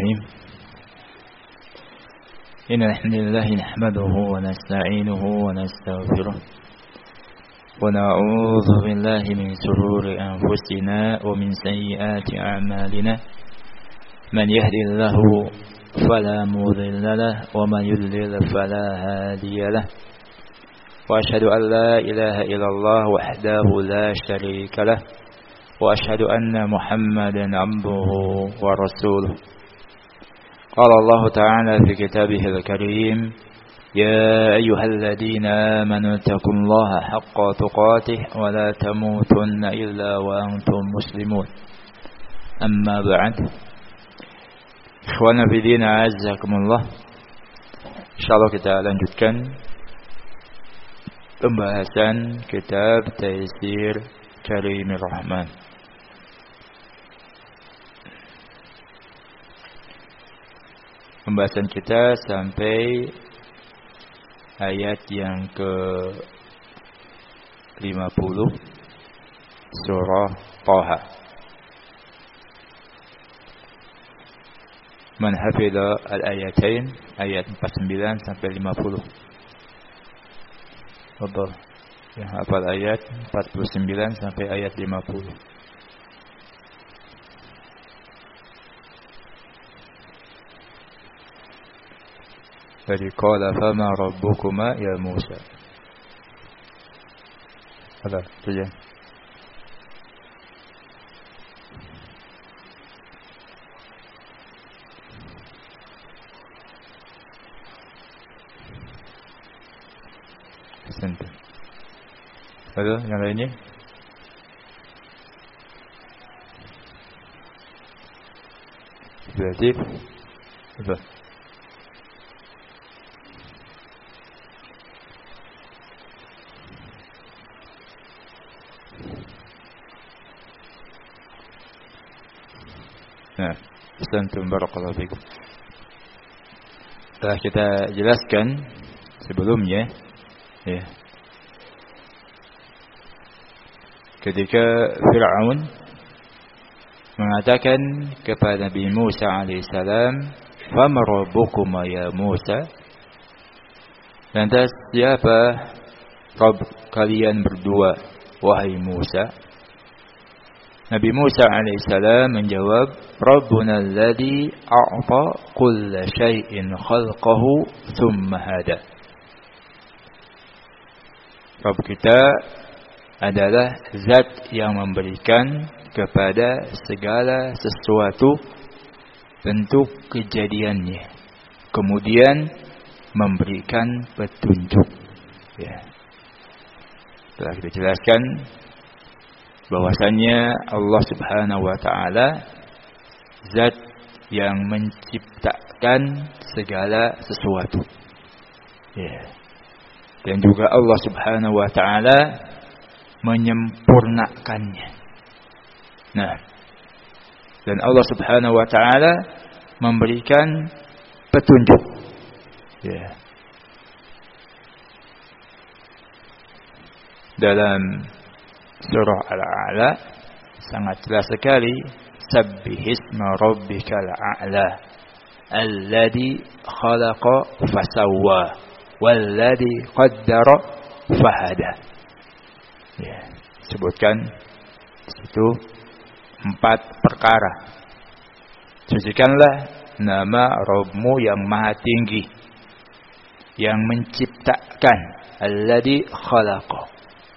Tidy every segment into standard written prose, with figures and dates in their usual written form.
الرحيم إن الحمد لله نحمده ونستعينه ونستغفره ونعوذ بالله من شرور أنفسنا ومن سيئات أعمالنا من يهدي الله فلا مضل له ومن يضلل فلا هادي له وأشهد أن لا إله إلا الله وحده لا شريك له وأشهد أن محمدا عبده ورسوله قال الله تعالى في كتابه الكريم يا أيها الذين آمنوا اتقوا الله حق تقاته ولا تموتن إلا وأنتم مسلمون أما بعد Ikhwana bidina azzakumullah. Insyaallah kita lanjutkan pembahasan kitab Taisir Karimir Rahman. Pembahasan kita sampai ayat yang ke-50 surah Taha. Man hafidha al-ayatain ayat 49 sampai 50. Betul. Yang hafal ayat 49 sampai ayat 50. Jadi qala fama rabbukuma ya Musa. Ada saja. Ada yang lainnya? Berarti apa? Nah, Assalamualaikum warahmatullahi wabarakatuh. Telah kita jelaskan sebelumnya, ya. Ketika Fir'aun mengatakan kepada Nabi Musa alaihissalam, "Fama rabbukuma ya Musa?" Lantas siapa Rabb kalian berdua wahai Musa? Nabi Musa alaihissalam menjawab, "Rabbuna alladhi a'ta kulla syai'in khalqahu thumma hada." Rabb kita adalah zat yang memberikan kepada segala sesuatu bentuk kejadiannya, kemudian memberikan petunjuk. Ya. Telah kita jelaskan bahwasannya Allah Subhanahu wa taala zat yang menciptakan segala sesuatu. Ya. Dan juga Allah Subhanahu wa taala menyempurnakannya. Nah, dan Allah Subhanahu wa taala memberikan petunjuk. Ya. Dalam surah Al-A'la sangat jelas sekali, sabbihisma rabbikal a'la alladhi khalaqa fasawwa walladhi qaddara fahada. Ya, sebutkan situ 4 perkara. Sucikanlah nama Rabbmu yang maha tinggi, yang menciptakan, alladzi khalaqa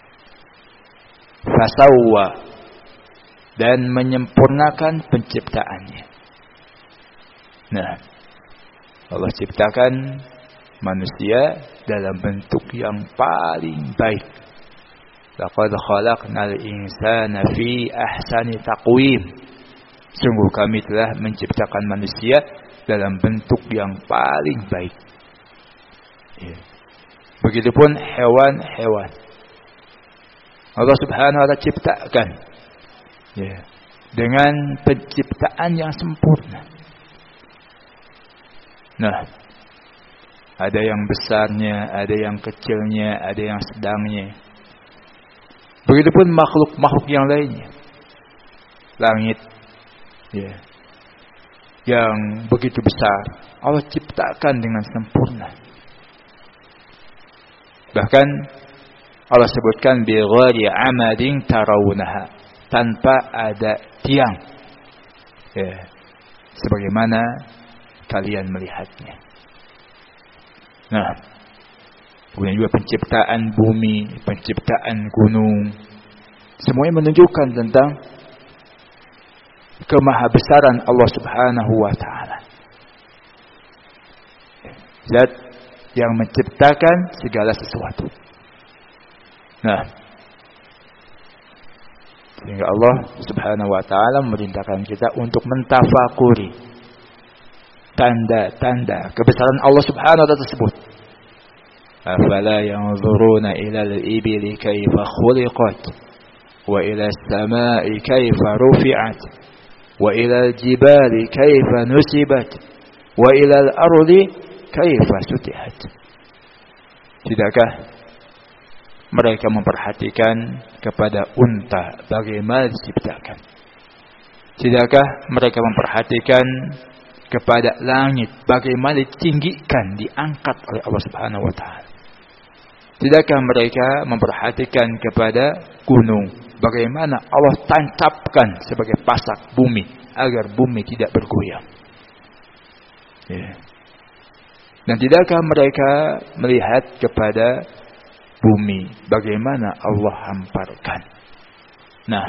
fasawwa, dan menyempurnakan penciptaannya. Nah, Allah ciptakan manusia dalam bentuk yang paling baik. Laqad khalaqnal insana fi ahsani taqwim. Sungguh kami telah menciptakan manusia dalam bentuk yang paling baik. Ya. Begitupun hewan-hewan. Allah Subhanahu wa taala ciptakan, ya, dengan penciptaan yang sempurna. Nah, ada yang besarnya, ada yang kecilnya, ada yang sedangnya. Begitupun makhluk-makhluk yang lainnya. Langit, ya, yang begitu besar Allah ciptakan dengan sempurna. Bahkan Allah sebutkan bi ghairi amadin tarawunaha, tanpa ada tiang, ya, sebagaimana kalian melihatnya. Nah, kemudian juga penciptaan bumi, penciptaan gunung, semuanya menunjukkan tentang kemahabesaran Allah Subhanahu wa taala. Zat yang menciptakan segala sesuatu. Nah, sehingga Allah Subhanahu wa taala memerintahkan kita untuk mentafakuri tanda-tanda kebesaran Allah Subhanahu wa taala tersebut. Afala yanzuruna ila al-ibili kaifa khuliqat wa ila as-sama'i kaifa rufi'at wa ila al-jibali kaifa nusibat wa ila al-ardi kaifa sutihat. Tidakkah mereka memperhatikan kepada unta bagaimana diciptakan? Tidakkah mereka memperhatikan kepada langit bagaimana ditinggikan, diangkat oleh Allah Subhanahu wa taala? Tidakkah mereka memperhatikan kepada gunung bagaimana Allah tancapkan sebagai pasak bumi agar bumi tidak bergoyang? Ya. Dan tidakkah mereka melihat kepada bumi bagaimana Allah hamparkan? Nah,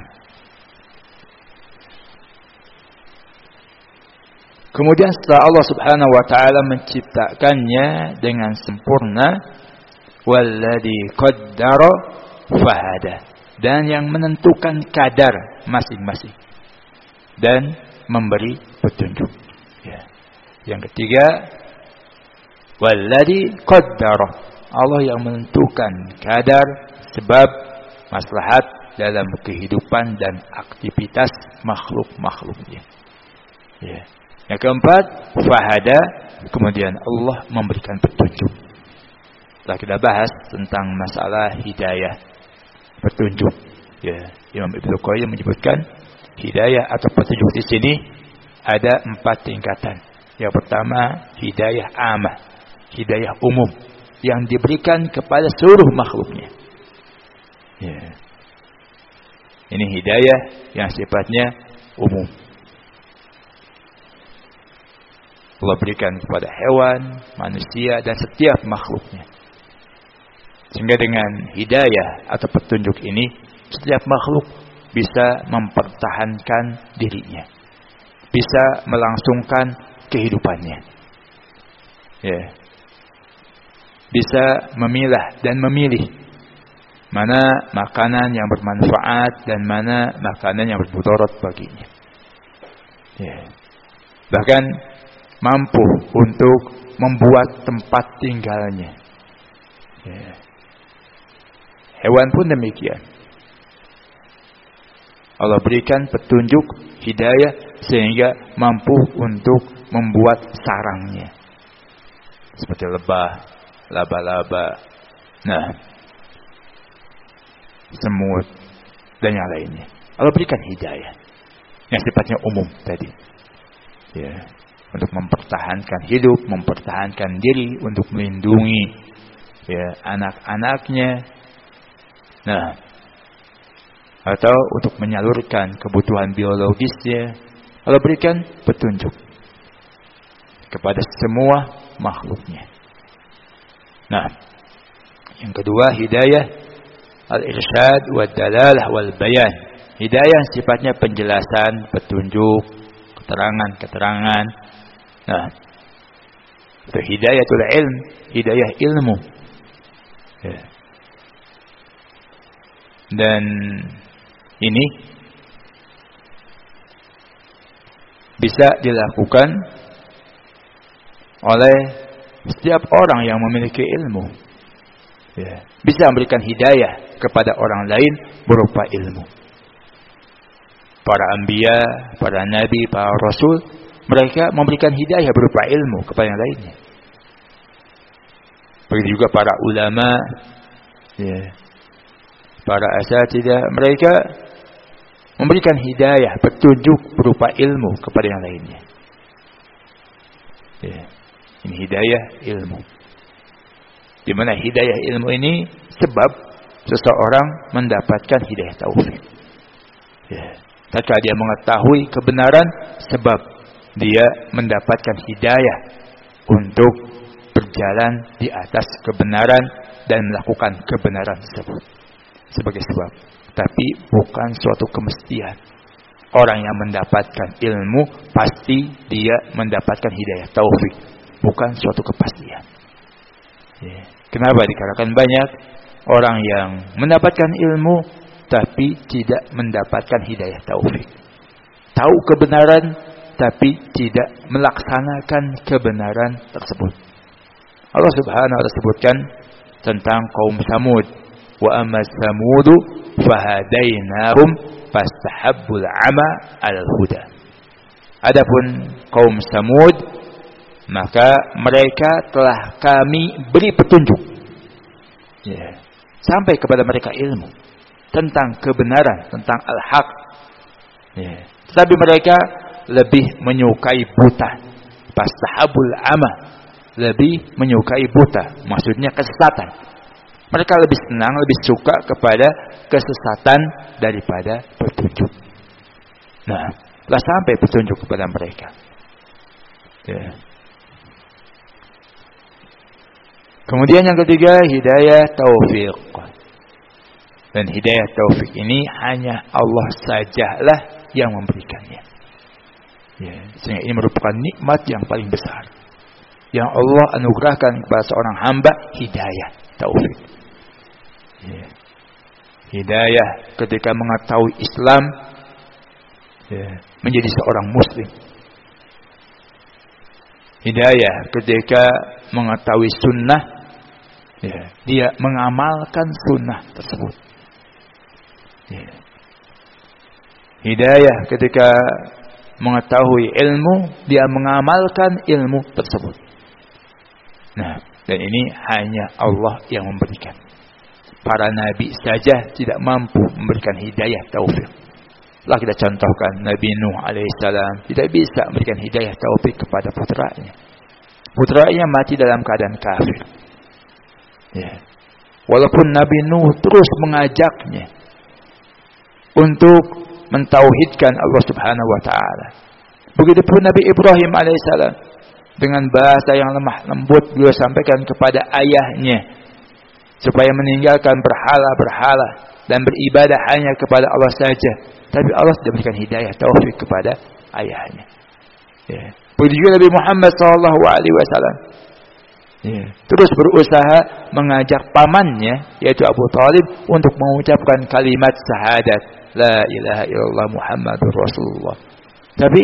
kemudian setelah Allah Subhanahu wa taala menciptakannya dengan sempurna, walladzi qaddara fahada, dan yang menentukan kadar masing-masing dan memberi petunjuk. Ya. Yang ketiga, walladzi qaddara, Allah yang menentukan kadar sebab maslahat dalam kehidupan dan aktivitas makhluk-makhluknya. Ya. Yang keempat, fahada, kemudian Allah memberikan petunjuk. Setelah kita bahas tentang masalah hidayah, petunjuk. Ya, Imam Ibnu Qayyim menyebutkan hidayah atau petunjuk di sini ada 4 tingkatan. Yang pertama, hidayah amah, hidayah umum yang diberikan kepada seluruh makhluknya. Ya. Ini hidayah yang sifatnya umum. Allah berikan kepada hewan, manusia, dan setiap makhluknya. Sehingga dengan hidayah atau petunjuk ini, setiap makhluk bisa mempertahankan dirinya, bisa melangsungkan kehidupannya. Ya. Bisa memilah dan memilih mana makanan yang bermanfaat dan mana makanan yang bermudarat baginya. Ya. Bahkan mampu untuk membuat tempat tinggalnya. Ya. Hewan pun demikian. Allah berikan petunjuk hidayah sehingga mampu untuk membuat sarangnya. Seperti lebah, laba-laba, nah, semut, dan yang lainnya. Allah berikan hidayah yang sifatnya umum tadi. Ya, untuk mempertahankan hidup, mempertahankan diri, untuk melindungi ya anak-anaknya. Nah, atau untuk menyalurkan kebutuhan biologisnya, Allah berikan petunjuk kepada semua makhluknya. Nah, yang kedua, hidayah al-irsyad wad dalalah wal bayan. Hidayah sifatnya penjelasan, petunjuk, keterangan-keterangan. Nah, itu hidayatul ilm, hidayah ilmu. Ya. Dan ini bisa dilakukan oleh setiap orang yang memiliki ilmu. Ya. Bisa memberikan hidayah kepada orang lain berupa ilmu. Para anbiya, para nabi, para rasul, mereka memberikan hidayah berupa ilmu kepada yang lainnya. Begitu juga para ulama, ya, para asatidzah, mereka memberikan hidayah, petunjuk berupa ilmu kepada yang lainnya. Ya. Ini hidayah ilmu. Di mana hidayah ilmu ini sebab seseorang mendapatkan hidayah taufik. Ya. Tatkala dia mengetahui kebenaran, sebab dia mendapatkan hidayah untuk berjalan di atas kebenaran dan melakukan kebenaran tersebut sebagai sebab. Tapi bukan suatu kemestian. Orang yang mendapatkan ilmu pasti dia mendapatkan hidayah taufik, bukan suatu kepastian. Ya. Kenapa dikatakan banyak orang yang mendapatkan ilmu tapi tidak mendapatkan hidayah taufik? Tahu kebenaran tapi tidak melaksanakan kebenaran tersebut. Allah Subhanahu wa taala sebutkan tentang kaum Samud, wa amma samudu fahadainahum fastahabbul ama al-huda. Adapun kaum Samud, maka mereka telah kami beri petunjuk, ya, sampai kepada mereka ilmu tentang kebenaran, tentang al-haq, ya. Tapi mereka lebih menyukai buta. Fastahabul ama, lebih menyukai buta, maksudnya kesesatan. Mereka lebih senang, lebih suka kepada kesesatan daripada petunjuk. Nah, telah sampai petunjuk kepada mereka. Ya. Kemudian yang ketiga, hidayah taufik. Dan hidayah taufik ini hanya Allah sajalah yang memberikannya. Ya, sehingga ini merupakan nikmat yang paling besar yang Allah anugerahkan kepada seorang hamba, hidayah taufik. Ya. Hidayah ketika mengetahui Islam, ya, menjadi seorang muslim. Hidayah ketika mengetahui sunnah, ya, dia mengamalkan sunnah tersebut. Ya. Hidayah ketika mengetahui ilmu, dia mengamalkan ilmu tersebut. Nah, dan ini hanya Allah yang memberikan. Para nabi saja tidak mampu memberikan hidayah taufik. Telah kita contohkan Nabi Nuh alaihissalam tidak bisa memberikan hidayah taufik kepada putranya. Putranya mati dalam keadaan kafir. Ya. Walaupun Nabi Nuh terus mengajaknya untuk mentauhidkan Allah Subhanahu wa taala. Begitupun Nabi Ibrahim alaihissalam, dengan bahasa yang lemah lembut beliau sampaikan kepada ayahnya supaya meninggalkan berhala-berhala dan beribadah hanya kepada Allah saja. Tapi Allah tidak berikan hidayah taufik kepada ayahnya. Ya. Begitu juga Nabi Muhammad SAW, ya, terus berusaha mengajak pamannya yaitu Abu Thalib untuk mengucapkan kalimat syahadat la ilaha illallah Muhammadur Rasulullah. Tapi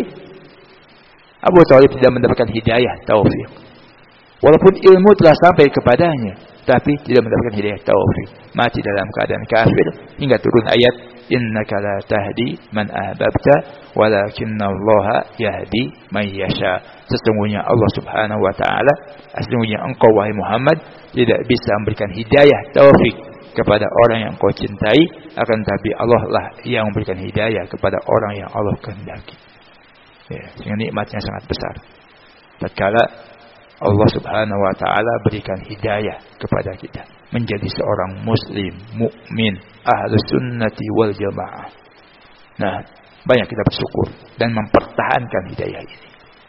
Abu Thalib tidak mendapatkan hidayah taufik. Walaupun ilmu telah sampai kepadanya, tapi tidak mendapatkan hidayah taufik. Mati dalam keadaan kafir hingga turun ayat innaka la tahdi man ahbabta walakinallaha yahdi man yasha. Sesungguhnya Allah Subhanahu wa taala, sesungguhnya engkau wahai Muhammad tidak bisa memberikan hidayah taufik kepada orang yang kau cintai, akan tapi Allah lah yang memberikan hidayah kepada orang yang Allah kehendaki. Ya, sehingga nikmatnya sangat besar. Tatkala Allah Subhanahu wa taala berikan hidayah kepada kita menjadi seorang muslim, mukmin, ahlus sunnati wal jamaah. Nah, banyak kita bersyukur dan mempertahankan hidayah ini.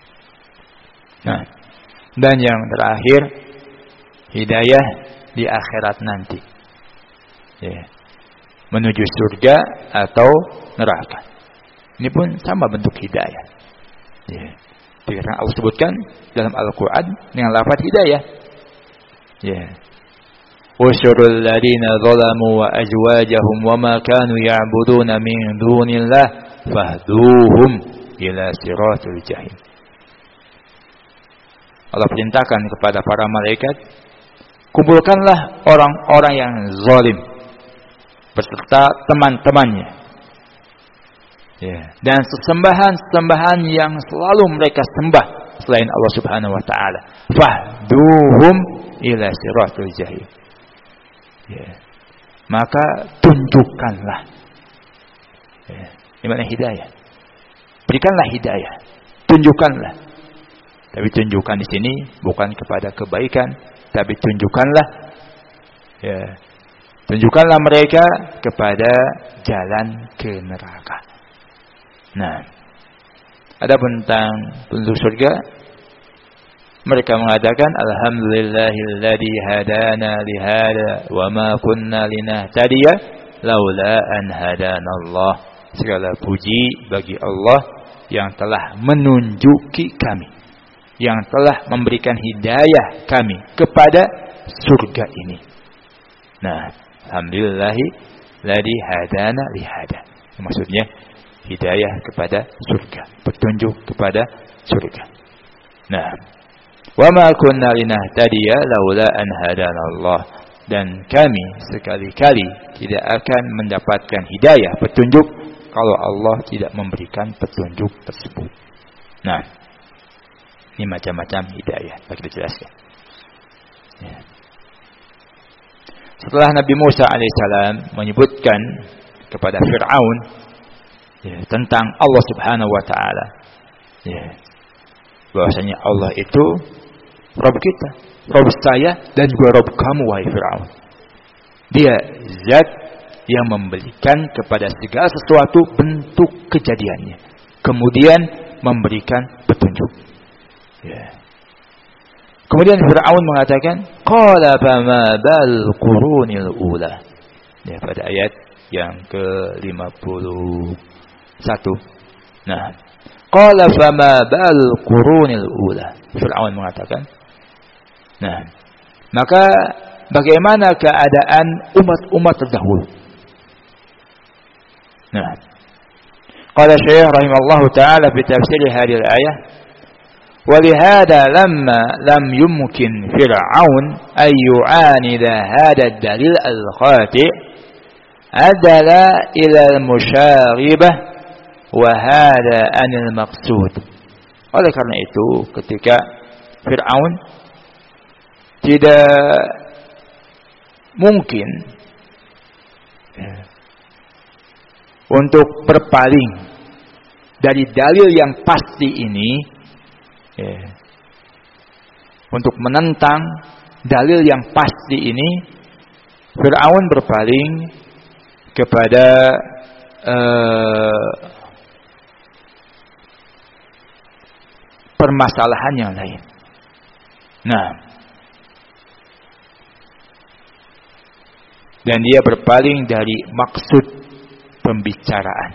Nah, dan yang terakhir, hidayah di akhirat nanti. Ya. Menuju surga atau neraka. Ini pun sama bentuk hidayah. Ya. Karena Allah sebutkan dalam Al-Quran dengan lafaz hidayah. Ya. Usyurul ladina zalamu wa ajwajahum wa ma kanu ya'buduna min dunillah fahduhum ila siratul jahim. Allah perintahkan kepada para malaikat, kumpulkanlah orang-orang yang zalim beserta teman-temannya, ya, dan sesembahan-sesembahan yang selalu mereka sembah selain Allah Subhanahu wa taala. Fahduhum ila siratul jahim. Ya. Maka tunjukkanlah. Ya. Di mana hidayah? Berikanlah hidayah. Tunjukkanlah Tapi tunjukkan di sini bukan kepada kebaikan, tapi tunjukkanlah tunjukkanlah mereka kepada jalan ke neraka. Nah, adapun tentang penduduk surga, mereka mengatakan alhamdulillahilladzi hadana li hada wa ma kunna linahtadiya laula an hadanallah. Segala puji bagi Allah yang telah menunjuki kami, yang telah memberikan hidayah kami kepada surga ini. Nah, alhamdulillahilladzi hadana li hada. Maksudnya hidayah kepada surga, petunjuk kepada surga. Nah, wa ma kunna linahtadiya laula an hadanallah, dan kami sekali-kali tidak akan mendapatkan hidayah, petunjuk, kalau Allah tidak memberikan petunjuk tersebut. Nah, ini macam-macam hidayah, bagi dijelaskan. Ya. Setelah Nabi Musa alaihissalam menyebutkan kepada Fir'aun tentang Allah subhanahu wa ta'ala, bahwasanya Allah itu Rabb kita, Rabb saya, dan juga Rabb kamu, wahai Fir'aun. Dia zat yang memberikan kepada segala sesuatu bentuk kejadiannya, kemudian memberikan petunjuk. Kemudian Fir'aun mengatakan, qala fama bal qurunil ula. Pada ayat yang ke-51. Nah, qala fama bal qurunil ula. Fir'aun mengatakan, nah, maka bagaimana keadaan umat-umat terdahulu? Nah, qala Syekh rahimallahu taala fi tafsir hadhihi al-ayah, ولهذا لما لم يمكن فرعون أن يعاند هذا الدليل الخاطئ أدل إلى المشاغبة وهذا عن المقصود. Oleh karena itu, ketika Fir'aun tidak mungkin untuk berpaling dari dalil yang pasti ini, untuk menentang dalil yang pasti ini, Fir'aun berpaling kepada permasalahan yang lain. Nah, dan dia berpaling dari maksud pembicaraan.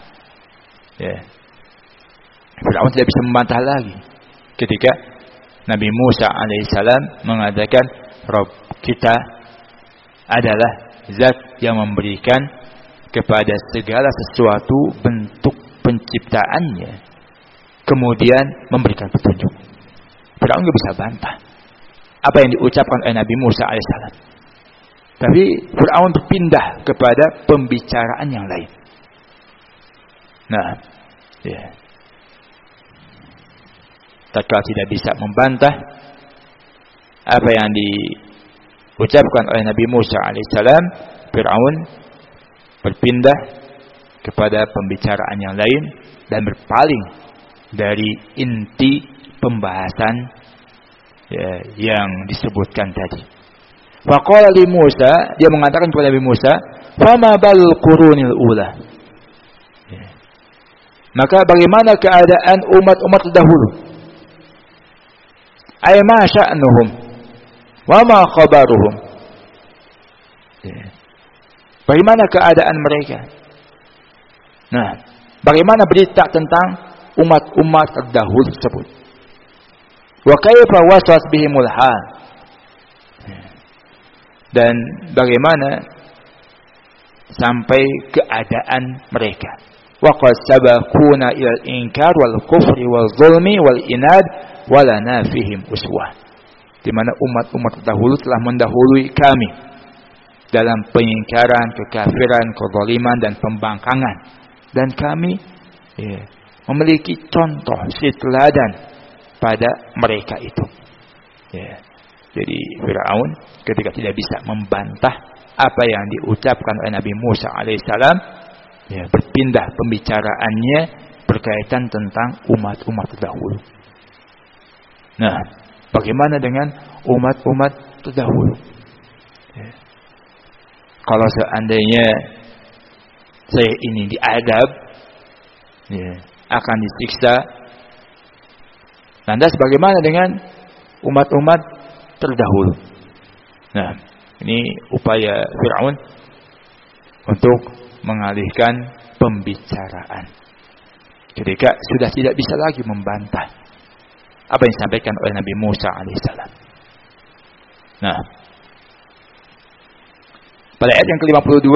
Fir'aun tidak bisa membantah lagi ketika Nabi Musa alaihissalam mengatakan Rabb kita adalah zat yang memberikan kepada segala sesuatu bentuk penciptaannya, kemudian memberikan petunjuk. Fir'aun tidak bisa bantah apa yang diucapkan oleh Nabi Musa alaihissalam. Tapi Fir'aun berpindah kepada pembicaraan yang lain. Nah, tatkala tidak bisa membantah apa yang diucapkan oleh Nabi Musa alaihissalam, Fir'aun berpindah kepada pembicaraan yang lain dan berpaling dari inti pembahasan yang disebutkan tadi. Faqala li Musa, dia mengatakan kepada Nabi Musa, fama bal qurunil ula. Maka bagaimana keadaan umat-umat terdahulu? Ay ma sya'nuhum wa ma khabaruhum. Bagaimana keadaan mereka? Nah, bagaimana berita tentang umat-umat terdahulu tersebut? Wa kaifa waswas bihimul hal? Dan bagaimana sampai keadaan mereka? Wa qad sabaquna ila al-inkar wal kufri wal zulmi wal inad walana fihim uswah. Di mana umat-umat terdahulu telah mendahului kami dalam pengingkaran, kekafiran, kezaliman dan pembangkangan, dan kami memiliki contoh teladan pada mereka itu. Jadi Fir'aun ketika tidak bisa membantah apa yang diucapkan oleh Nabi Musa alaihissalam, berpindah pembicaraannya berkaitan tentang umat-umat terdahulu. Nah, bagaimana dengan umat-umat terdahulu? Kalau seandainya saya ini diadab, akan disiksa, lantas bagaimana dengan umat-umat terdahulu? Nah, ini upaya Fir'aun untuk mengalihkan pembicaraan ketika sudah tidak bisa lagi membantah apa yang disampaikan oleh Nabi Musa alaihissalam. Nah, pada ayat yang ke-52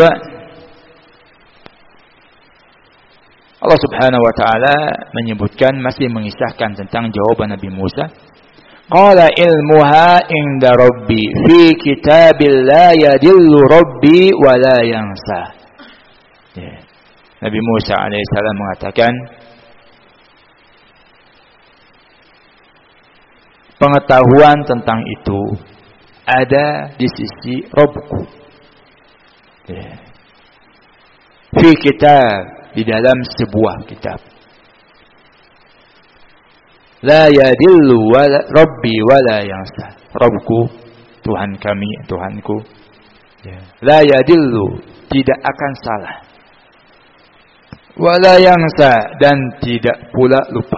Allah Subhanahu wa taala menyebutkan, masih mengisahkan tentang jawaban Nabi Musa. Qala ilmuha inda rabbi fi kitabil la yadillu rabbi wa la yansa. Nabi Musa alaihissalam mengatakan, pengetahuan tentang itu ada di sisi Rabbku. Fi kitab, di dalam sebuah kitab. La yadillu rabbi wala yansa. Rabbku, Tuhan kami, Tuhanku, la yadillu, tidak akan salah, wala yansa, dan tidak pula lupa.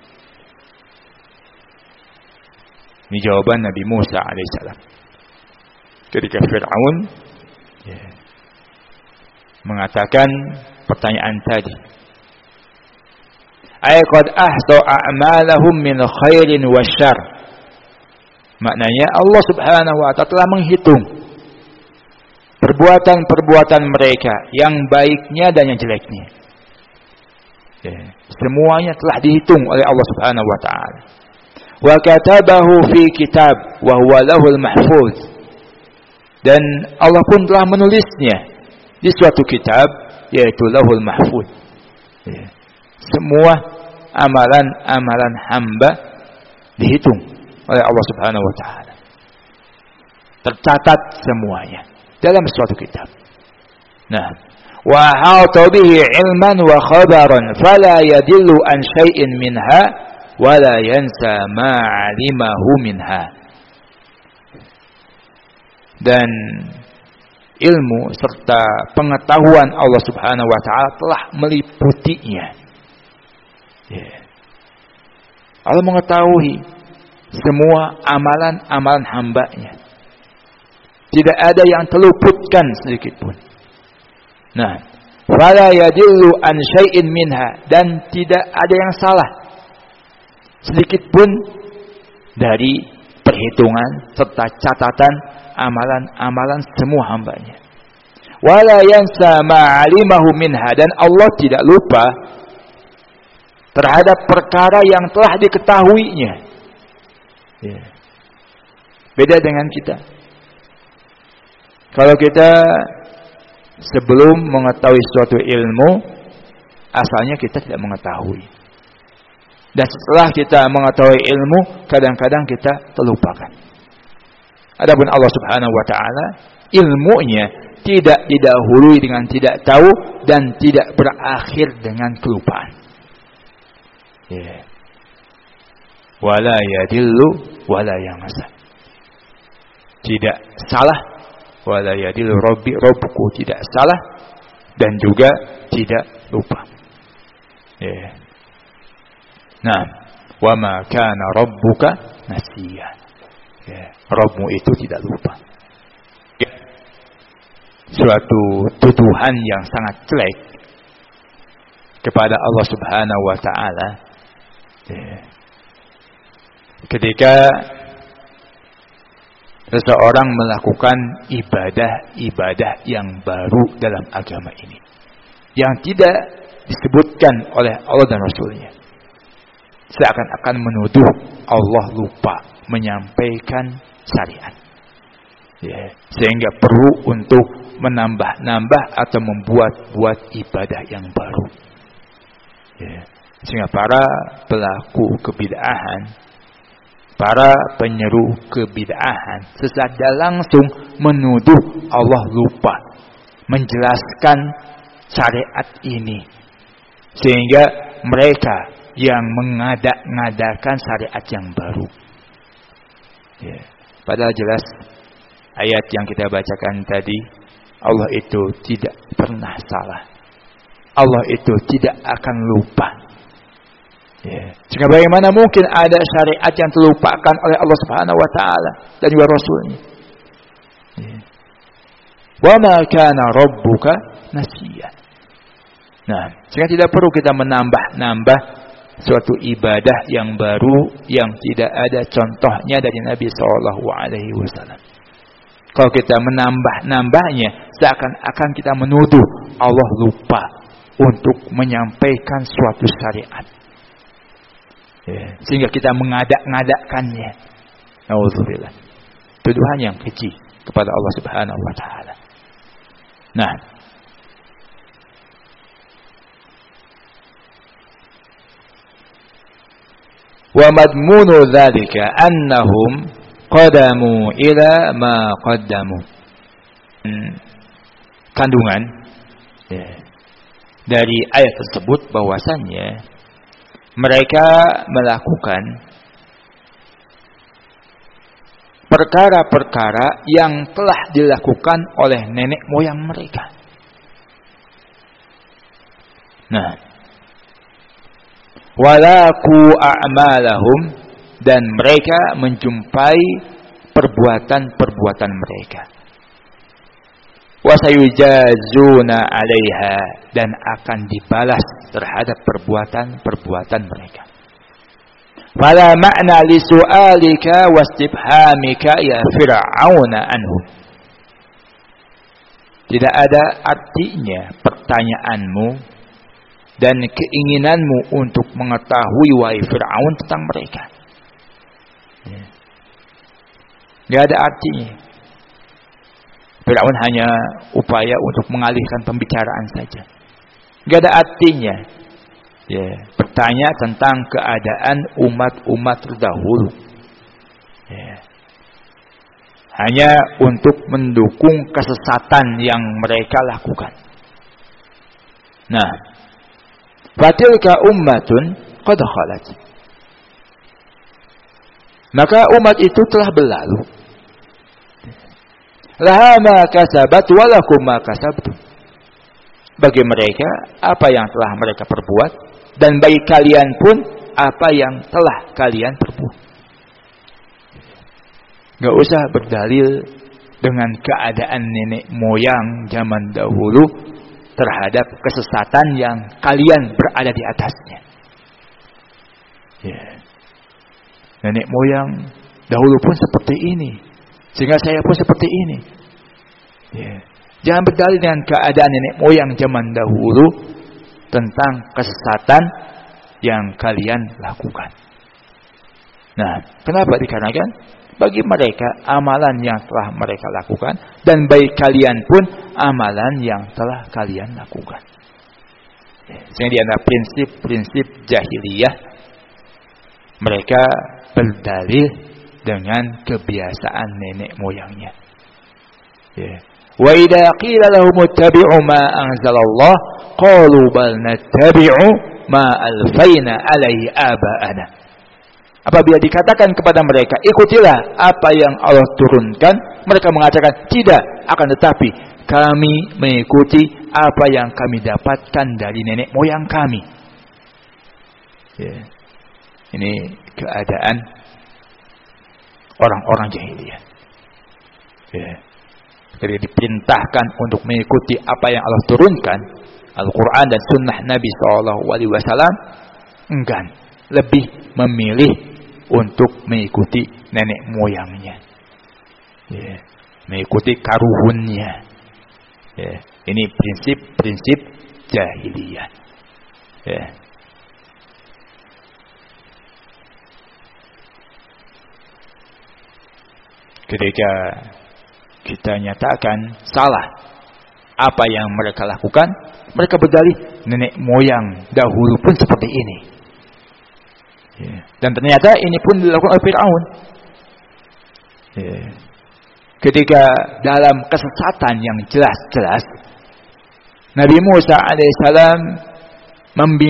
Ini jawaban Nabi Musa alaihissalam ketika Fir'aun mengatakan pertanyaan tadi. Ay qad ahsa a'malahum min khairin wa syarr. Maknanya Allah Subhanahu wa taala telah menghitung perbuatan-perbuatan mereka, yang baiknya dan yang jeleknya. Semuanya telah dihitung oleh Allah Subhanahu wa taala. Wa katabahu fi kitab wa huwa lahul mahfuz. Dan Allah pun telah menulisnya di suatu kitab, yaitu Lahul Mahfuz. Semua amalan-amalan hamba dihitung oleh Allah Subhanahu wa taala. Tercatat semuanya dalam suatu kitab. Nah, wa hata bihi ilman wa khabaran fala yadillu an syai'in minha wa la yansa ma 'alimahu minha. Dan ilmu serta pengetahuan Allah Subhanahu wa taala telah meliputinya. Allah mengetahui semua amalan-amalan hambanya. Tidak ada yang terluputkan sedikit pun. Nah, fala yadillu an syai'in minha, dan tidak ada yang salah sedikit pun dari perhitungan serta catatan amalan-amalan semua hambanya. Wala yansa ma 'alimahu minha, dan Allah tidak lupa terhadap perkara yang telah diketahuinya. Beda dengan kita. Kalau kita sebelum mengetahui suatu ilmu, asalnya kita tidak mengetahui. Dan setelah kita mengetahui ilmu, kadang-kadang kita terlupakan. Adapun Allah Subhanahu wa taala, ilmunya tidak didahului dengan tidak tahu dan tidak berakhir dengan kelupaan. Wala yadillu wala yansa. Tidak salah, wala yadillu rabbi, Rabbku tidak salah, dan juga tidak lupa. Nah, wa ma kana rabbuka nasiya. Rabbmu itu tidak lupa. Suatu tuduhan yang sangat jelek kepada Allah Subhanahu wa taala ketika seseorang melakukan ibadah-ibadah yang baru dalam agama ini, yang tidak disebutkan oleh Allah dan Rasulnya, seakan-akan menuduh Allah lupa menyampaikan syariat, sehingga perlu untuk menambah-nambah atau membuat-buat ibadah yang baru. Sehingga para pelaku kebid'ahan, para penyeru kebid'ahan secara langsung menuduh Allah lupa menjelaskan syariat ini, sehingga mereka yang mengada-ngadakan syariat yang baru, Ya. Padahal jelas ayat yang kita bacakan tadi, Allah itu tidak pernah salah. Allah itu tidak akan lupa. Ya. Sehingga bagaimana mungkin ada syariat yang terlupakan oleh Allah Subhanahu wa taala dan juga Rasulnya. Ya. Wa ma kana rabbuka nasiya. Nah, sehingga tidak perlu kita menambah-nambah suatu ibadah yang baru yang tidak ada contohnya dari Nabi SAW. Kalau kita menambah-nambahnya, seakan-akan kita menuduh Allah lupa untuk menyampaikan suatu syariat. Ya, sehingga kita mengadak-ngadakkannya. Nauzubillah. Tuduhan yang keji kepada Allah Subhanahu wa taala. Nah, wa madmunu dzalika annahum qadamu ila ma qaddamu. Kandungan ya, dari ayat tersebut bahwasannya mereka melakukan perkara-perkara yang telah dilakukan oleh nenek moyang mereka. Nah, walaku a'malahum, dan mereka menjumpai perbuatan-perbuatan mereka. Wasayujazuna 'alaiha, dan akan dibalas terhadap perbuatan-perbuatan mereka. Fala ma'na li su'alika wastifhamika ya Fir'auna anhu. Tidak ada artinya pertanyaanmu dan keinginanmu untuk mengetahui wahai Fir'aun tentang mereka. Tidak ada artinya. Fir'aun hanya upaya untuk mengalihkan pembicaraan saja. Tidak ada artinya. Ya, bertanya tentang keadaan umat-umat terdahulu. Ya. Hanya untuk mendukung kesesatan yang mereka lakukan. Nah, fatilka ummatun qad khalat. Maka umat itu telah berlalu. Laha ma kasabat wa lakum ma kasabtum. Bagi mereka apa yang telah mereka perbuat, dan bagi kalian pun apa yang telah kalian perbuat. Gak usah berdalil dengan keadaan nenek moyang zaman dahulu terhadap kesesatan yang kalian berada di atasnya. Ya. Nenek moyang dahulu pun seperti ini, sehingga saya pun seperti ini. Ya. Jangan berdalil dengan keadaan nenek moyang zaman dahulu tentang kesesatan yang kalian lakukan. Nah, kenapa? Dikarenakan bagi mereka amalan yang telah mereka lakukan, dan bagi kalian pun amalan yang telah kalian lakukan. Sehingga di antara prinsip-prinsip jahiliyah, mereka berdalil dengan kebiasaan nenek moyangnya. Wa idza qila lahum ittabi'u ma anzalallah qalu bal nattabi'u ma alfaina alaihi aba'ana. Apabila dikatakan kepada mereka, ikutilah apa yang Allah turunkan, mereka mengatakan, tidak, akan tetapi kami mengikuti apa yang kami dapatkan dari nenek moyang kami. Ya. Ini keadaan orang-orang jahiliyah. Ya. Ketika diperintahkan untuk mengikuti apa yang Allah turunkan, Al-Quran dan Sunnah Nabi SAW, enggan, lebih memilih untuk mengikuti nenek moyangnya, ya, mengikuti karuhunnya. Ya, ini prinsip-prinsip jahiliyah. Ya. Ketika kita nyatakan salah apa yang mereka lakukan, mereka berdalih nenek moyang dahulu pun seperti ini. Ya. Dan ternyata ini pun dilakukan oleh Fir'aun. Ya. Ketika dalam kesesatan yang jelas-jelas, Nabi Musa alaihissalam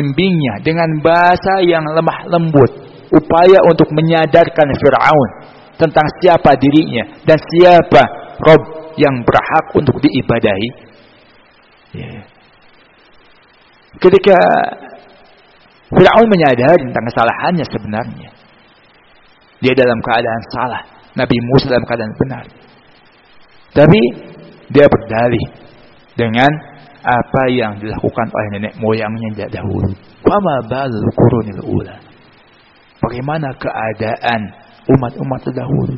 membimbingnya dengan bahasa yang lemah lembut, upaya untuk menyadarkan Fir'aun tentang siapa dirinya dan siapa Rabb yang berhak untuk diibadahi. Ya. Ketika Fir'aun menyadari tentang kesalahannya sebenarnya, dia dalam keadaan salah, Nabi Musa dalam keadaan benar. Tapi dia berdalih dengan apa yang dilakukan oleh nenek moyangnya dahulu. Fama balul qurunil ula. Bagaimana keadaan umat-umat terdahulu?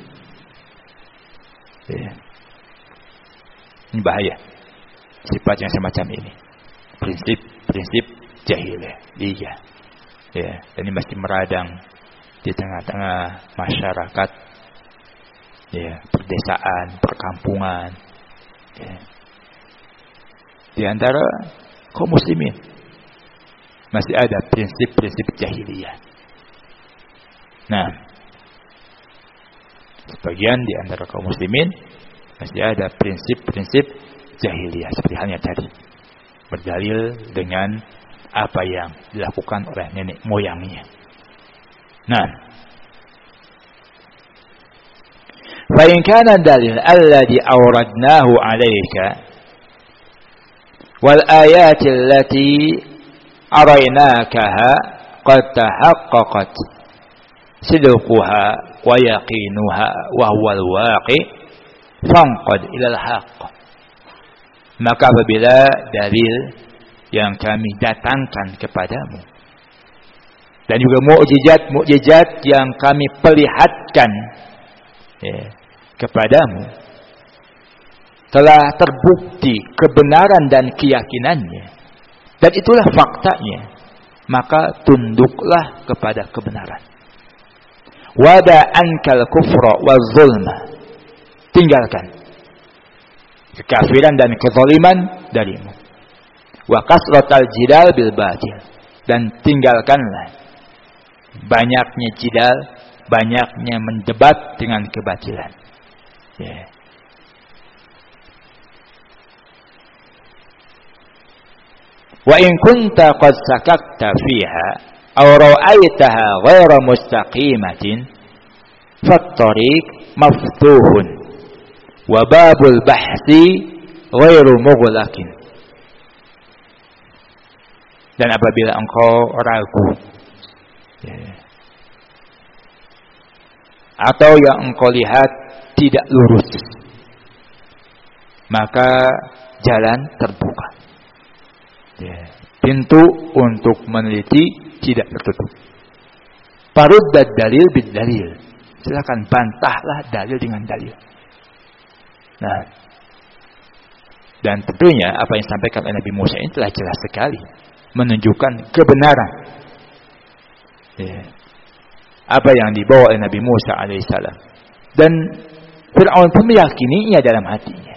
Ya. Ini bahaya. Sifat yang semacam ini. Prinsip jahiliyah. Iya. Ya, dan ini masih meradang di tengah-tengah masyarakat. Ya, perdesaan, perkampungan. Ya. Di antara kaum muslimin masih ada prinsip-prinsip jahiliyah. Nah, sebagian di antara kaum muslimin masih ada prinsip-prinsip jahiliyah seperti halnya tadi, berdalil dengan apa yang dilakukan oleh nenek moyangnya. Nah, fa in kana dalil alladhi awradnahu 'alayka wal ayati allati araynakaha qad tahaqqaqat sidquha wa yaqinuha wa huwa al-waqi' fanqad ila al-haqq. Maka apabila dalil yang kami datangkan kepadamu dan juga mukjizat yang kami perlihatkan kepadamu telah terbukti kebenaran dan keyakinannya, dan itulah faktanya, maka tunduklah kepada kebenaran. Wada ankal kufra wa zulma, tinggalkan kekafiran dan kezaliman darimu. Wa kasratal jidal bil batil, dan tinggalkanlah banyaknya jidal, banyaknya mendebat dengan kebatilan. Ya. Wa in kunta qad sakakta fiha aw ra'aitaha ghaira mustaqimatin fattariq maftuhun wa babul bahsi ghairu mughlaqin. Dan apabila engkau ragu atau yang engkau lihat tidak lurus, maka jalan terbuka. Pintu untuk meneliti tidak tertutup. Faruddad dalil bid dalil. Silakan bantahlah dalil dengan dalil. Nah, dan tentunya apa yang disampaikan oleh Nabi Musa ini telah jelas sekali menunjukkan kebenaran. Apa yang dibawa oleh Nabi Musa alaihissalam, dan Fir'aun pun meyakininya dalam hatinya.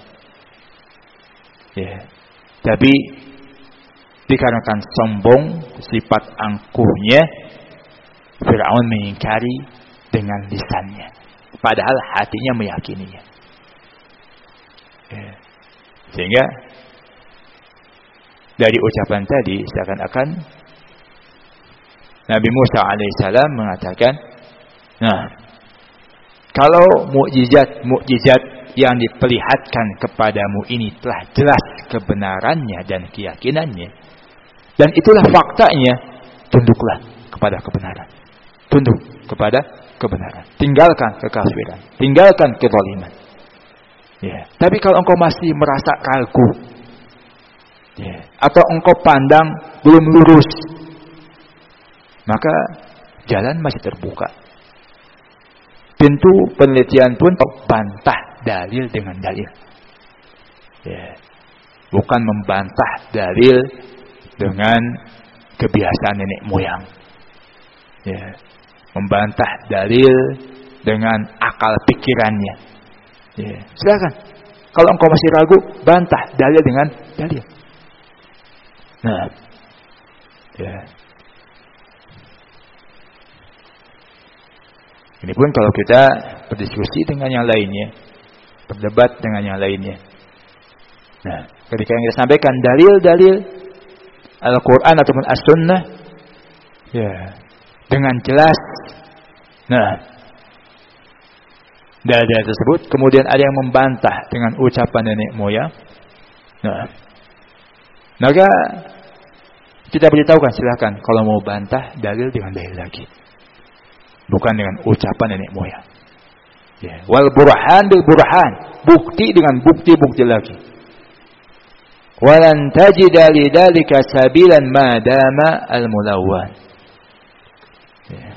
Tapi dikarenakan sombong, sifat angkuhnya, Fir'aun mengingkari dengan lisannya, padahal hatinya meyakininya. Sehingga dari ucapan tadi seakan-akan Nabi Musa alaihissalam mengatakan, nah, kalau mukjizat yang diperlihatkan kepadamu ini telah jelas kebenarannya dan keyakinannya, dan itulah faktanya, tunduklah kepada kebenaran. Tunduk kepada kebenaran. Tinggalkan kekafiran, tinggalkan kezaliman. Tapi kalau engkau masih merasa ragu, atau engkau pandang belum lurus, maka jalan masih terbuka. Pintu penelitian pun bantah dalil dengan dalil. Bukan membantah dalil dengan kebiasaan nenek moyang. Membantah dalil dengan akal pikirannya. Silakan. Kalau engkau masih ragu, bantah dalil dengan dalil. Nah, ini pun kalau kita berdiskusi dengan yang lainnya, berdebat dengan yang lainnya. Nah, ketika yang kita sampaikan dalil-dalil Al-Quran ataupun As-Sunnah, dengan jelas. Nah, dalil tersebut, kemudian ada yang membantah dengan ucapan nenek moyang. Nah, maka kita beritahukan, silakan kalau mau bantah dalil dengan dalil lagi, bukan dengan ucapan nenek moyang. Ya. Wal burhan bil burhan, bukti dengan bukti-bukti lagi. Walan tajida lidzalika sabilan ma dama al mulawwan. Ya.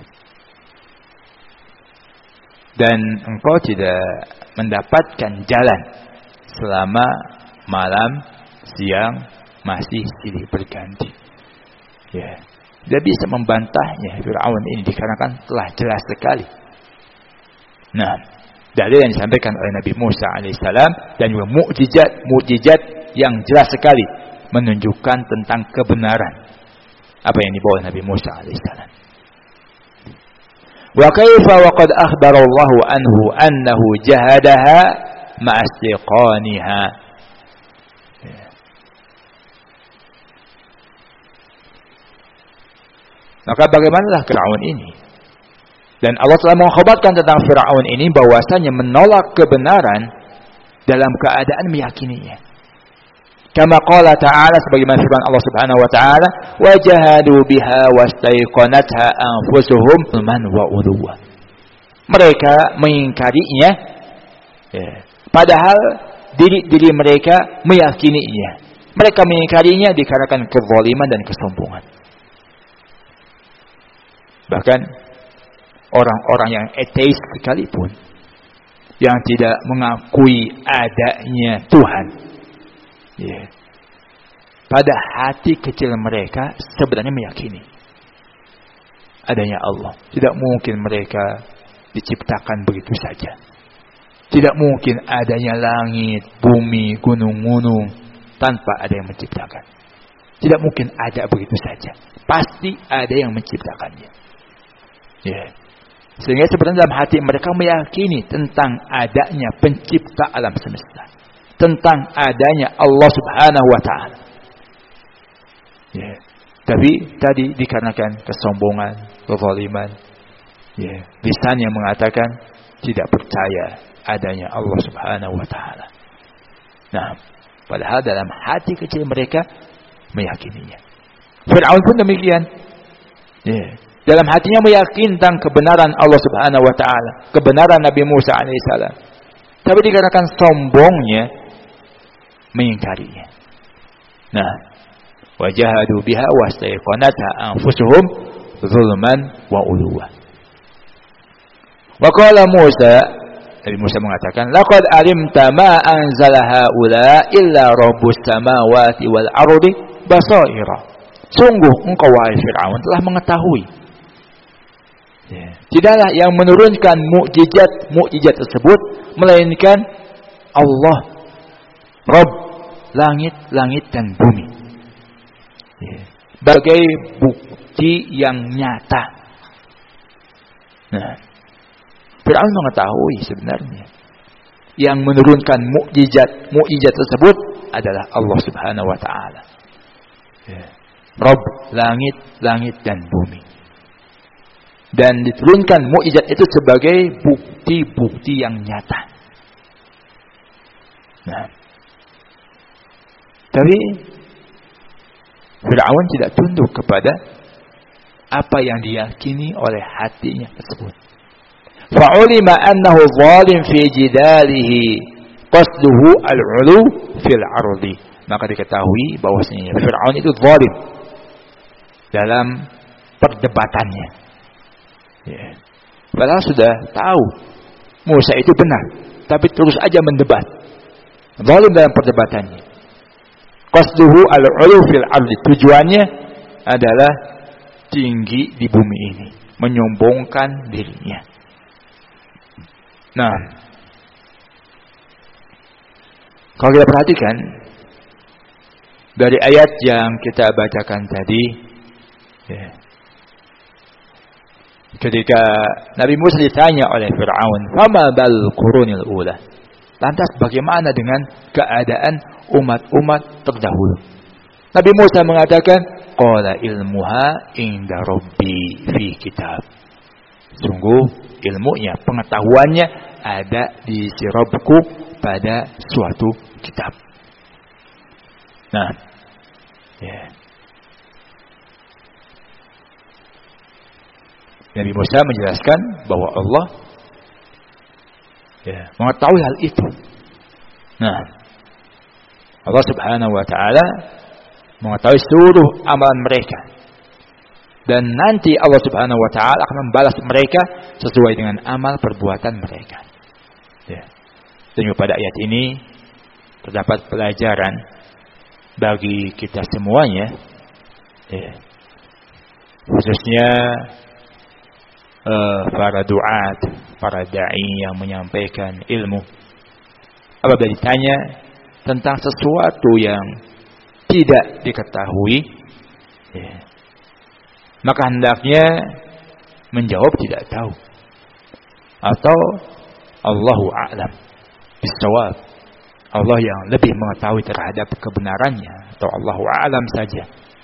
Dan engkau tidak mendapatkan jalan selama malam, siang masih silih berganti. Ya, tidak bisa membantahnya Fir'aun ini dikarenakan telah jelas sekali. Nah, dalil yang disampaikan oleh Nabi Musa alaihissalam dan juga mukjizat yang jelas sekali menunjukkan tentang kebenaran apa yang dibawa Nabi Musa alaihissalam. Wa kaifa wa qad akhbara Allah anhu annahu jahadaha ma'astiqaniha. Maka bagaimanalah Fir'aun ini? Dan Allah telah mengkhabarkan tentang Fir'aun ini bahwasanya menolak kebenaran dalam keadaan meyakininya. Kama qala ta'ala, sebagaimana firman Allah Subhanahu wa ta'ala, wa jahadu biha wastaiqanatha anfusuhum man wa uluwa. Mereka mengingkarinya, ya, padahal diri mereka meyakininya. Mereka mengingkarinya dikarenakan kezaliman dan kesombongan. Bahkan orang-orang yang ateis sekalipun, yang tidak mengakui adanya Tuhan, ya, pada hati kecil mereka sebenarnya meyakini adanya Allah. Tidak mungkin mereka diciptakan begitu saja. Tidak mungkin adanya langit, bumi, gunung-gunung tanpa ada yang menciptakan. Tidak mungkin ada begitu saja. Pasti ada yang menciptakannya. Ya. Sehingga sebenarnya dalam hati mereka meyakini tentang adanya pencipta alam semesta, tentang adanya Allah Subhanahu wa ta'ala. Ya. Tapi tadi dikarenakan kesombongan, kezaliman, ya, lisan yang mengatakan tidak percaya adanya Allah Subhanahu wa ta'ala. Nah, padahal dalam hati kecil mereka meyakininya. Fir'aun pun demikian. Ya. Dalam hatinya meyakini tentang kebenaran Allah Subhanahu wa ta'ala, kebenaran Nabi Musa alaihissalam. Tapi dikarenakan sombongnya mengingkarinya. Nah, wajahadu biha wastaiqanatha anfusuhum zulman wa uluwa. Wa qala Musa, Nabi Musa mengatakan, laqad alimta ma anzala haula illa rabbus samawati wal ardi basaira. Sungguh engkau wahai Fir'aun telah mengetahui, ya, tidaklah yang menurunkan mukjizat tersebut melainkan Allah, Rabb langit dan bumi, ya, sebagai bukti yang nyata. Nah, Fir'aun mengetahui sebenarnya yang menurunkan mukjizat tersebut adalah Allah Subhanahu wa ta'ala, ya, Rabb langit dan bumi. Dan diturunkan mukjizat itu sebagai bukti-bukti yang nyata. Nah, tapi Fir'aun tidak tunduk kepada apa yang diyakini oleh hatinya tersebut. Fa'ulima annahu zalim fi jidalihi qasduhu al-'ulu fil ardi. Maka diketahui bahwasanya Fir'aun itu zalim dalam perdebatannya. Ya. Padahal sudah tahu Musa itu benar, tapi terus aja mendebat. Zalim dalam perdebatannya. Qasduhu al-'ulu fil ardi. Tujuannya adalah tinggi di bumi ini, menyombongkan dirinya. Nah, kalau kita perhatikan dari ayat yang kita bacakan tadi, ya, ketika Nabi Musa ditanya oleh Fir'aun, "Fama bal qurunil ula?" Lantas bagaimana dengan keadaan umat-umat terdahulu? Nabi Musa mengatakan, "Qala ilmuha inda rabbi fi kitab." Sungguh ilmunya, pengetahuannya ada di sirabku pada suatu kitab. Nah, Nabi Musa menjelaskan bahwa Allah mengetahui hal itu. Nah, Allah Subhanahu wa taala mengetahui seluruh amalan mereka. Dan nanti Allah Subhanahu wa taala akan membalas mereka sesuai dengan amal perbuatan mereka. Dan pada ayat ini terdapat pelajaran bagi kita semuanya, khususnya para duat, para dai yang menyampaikan ilmu. Apabila ditanya tentang sesuatu yang tidak diketahui, maka hendaknya menjawab tidak tahu atau Allahu a'lam bis-shawab. Allah yang lebih mengetahui terhadap kebenarannya, atau Allahu a'lam saja.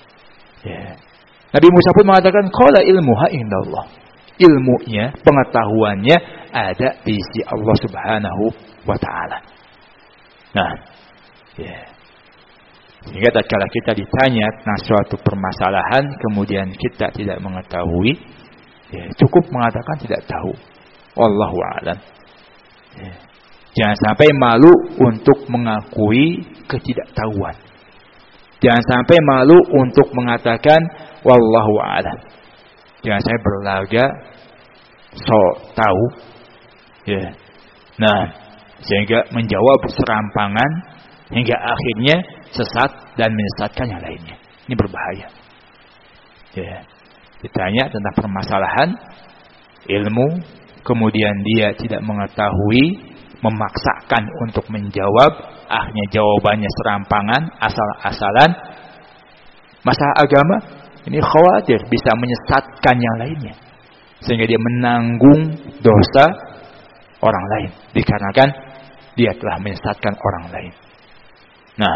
Nabi Musa pun mengatakan qala ilmuha indallah. Ilmunya, pengetahuannya ada di sisi Allah Subhanahu wa taala. Nah, sehingga tatkala kita ditanya tentang suatu permasalahan kemudian kita tidak mengetahui, cukup mengatakan tidak tahu. Wallahu a'lam. Jangan sampai malu untuk mengakui ketidaktahuan. Jangan sampai malu untuk mengatakan wallahu a'lam. Jangan saya berlaga sok tahu. Nah, sehingga menjawab serampangan hingga akhirnya sesat dan menyesatkan yang lainnya. Ini berbahaya. Ditanya tentang permasalahan ilmu, kemudian dia tidak mengetahui, memaksakan untuk menjawab, akhirnya jawabannya serampangan, asal-asalan. Masalah agama ini khawatir bisa menyesatkan yang lainnya, sehingga dia menanggung dosa orang lain dikarenakan dia telah menyesatkan orang lain. Nah,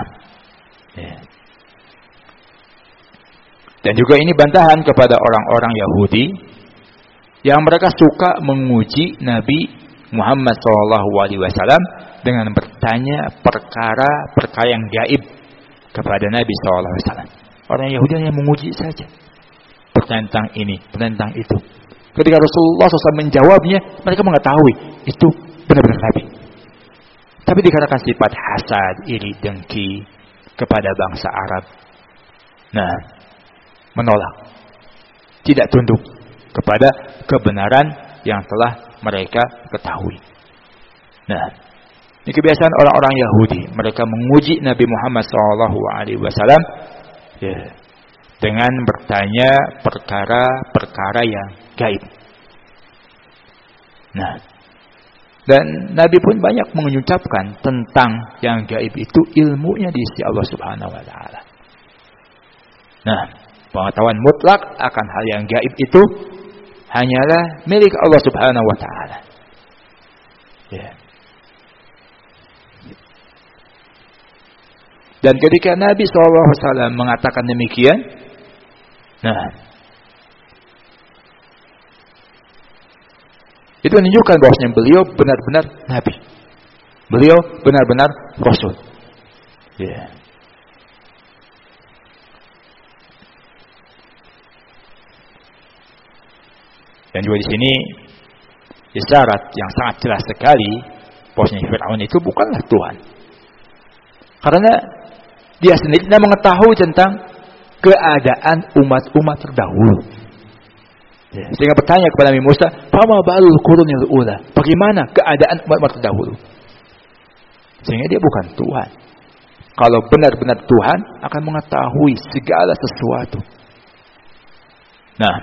dan juga ini bantahan kepada orang-orang Yahudi yang mereka suka menguji Nabi Muhammad SAW dengan bertanya perkara-perkara yang gaib kepada Nabi SAW. Orang Yahudi yang menguji saja, tentang ini, tentang itu. Ketika Rasulullah SAW menjawabnya, mereka mengetahui itu benar-benar Nabi. Tapi dikarenakan sifat hasad, iri, dengki kepada bangsa Arab, nah, menolak, tidak tunduk kepada kebenaran yang telah mereka ketahui. Nah, ini kebiasaan orang-orang Yahudi. Mereka menguji Nabi Muhammad SAW dengan bertanya perkara-perkara yang gaib. Nah, dan Nabi pun banyak mengucapkan tentang yang gaib itu ilmunya di sisi Allah Subhanahu wa taala. Nah, pengetahuan mutlak akan hal yang gaib itu hanyalah milik Allah Subhanahu wa taala. Dan ketika Nabi SAW mengatakan demikian, nah, itu menunjukkan bahwasanya beliau benar-benar Nabi. Beliau benar-benar Rasul. Dan juga di sini isyarat yang sangat jelas sekali bahwasanya Fir'aun itu bukanlah Tuhan. Karena dia sendiri tidak mengetahui tentang keadaan umat-umat terdahulu. Sehingga bertanya kepada Nabi Musa, "Fama balul qurunil ula?" Bagaimana keadaan umat-umat terdahulu? Sehingga dia bukan Tuhan. Kalau benar-benar Tuhan akan mengetahui segala sesuatu. Nah,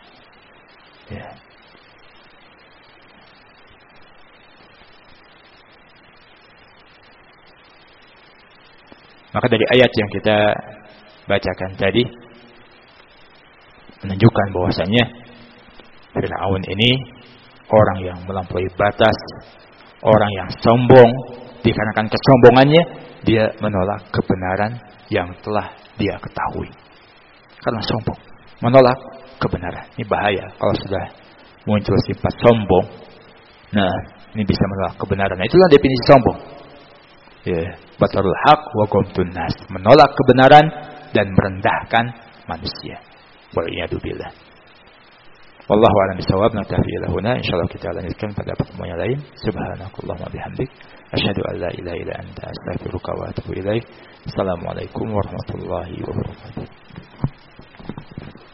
maka dari ayat yang kita bacakan tadi menunjukkan bahwasanya Fir'aun ini orang yang melampaui batas, orang yang sombong. Dikarenakan kesombongannya dia menolak kebenaran yang telah dia ketahui. Karena sombong, menolak kebenaran. Ini bahaya kalau sudah muncul sifat sombong. Nah, ini bisa menolak kebenaran. Nah, itulah definisi sombong. Ya, batarul haq wa ghamtun nas, menolak kebenaran dan merendahkan manusia. Wa'iyadu billah. Wallahu a'lam bishawab. Naktafi ila huna. Insyaallah kita lanjutkan pada pertemuan yang lain. Subhanakallahumma bihamdik, asyhadu an la ilaha illa anta, astaghfiruka wa atubu ilaik. Assalamualaikum warahmatullahi wabarakatuh.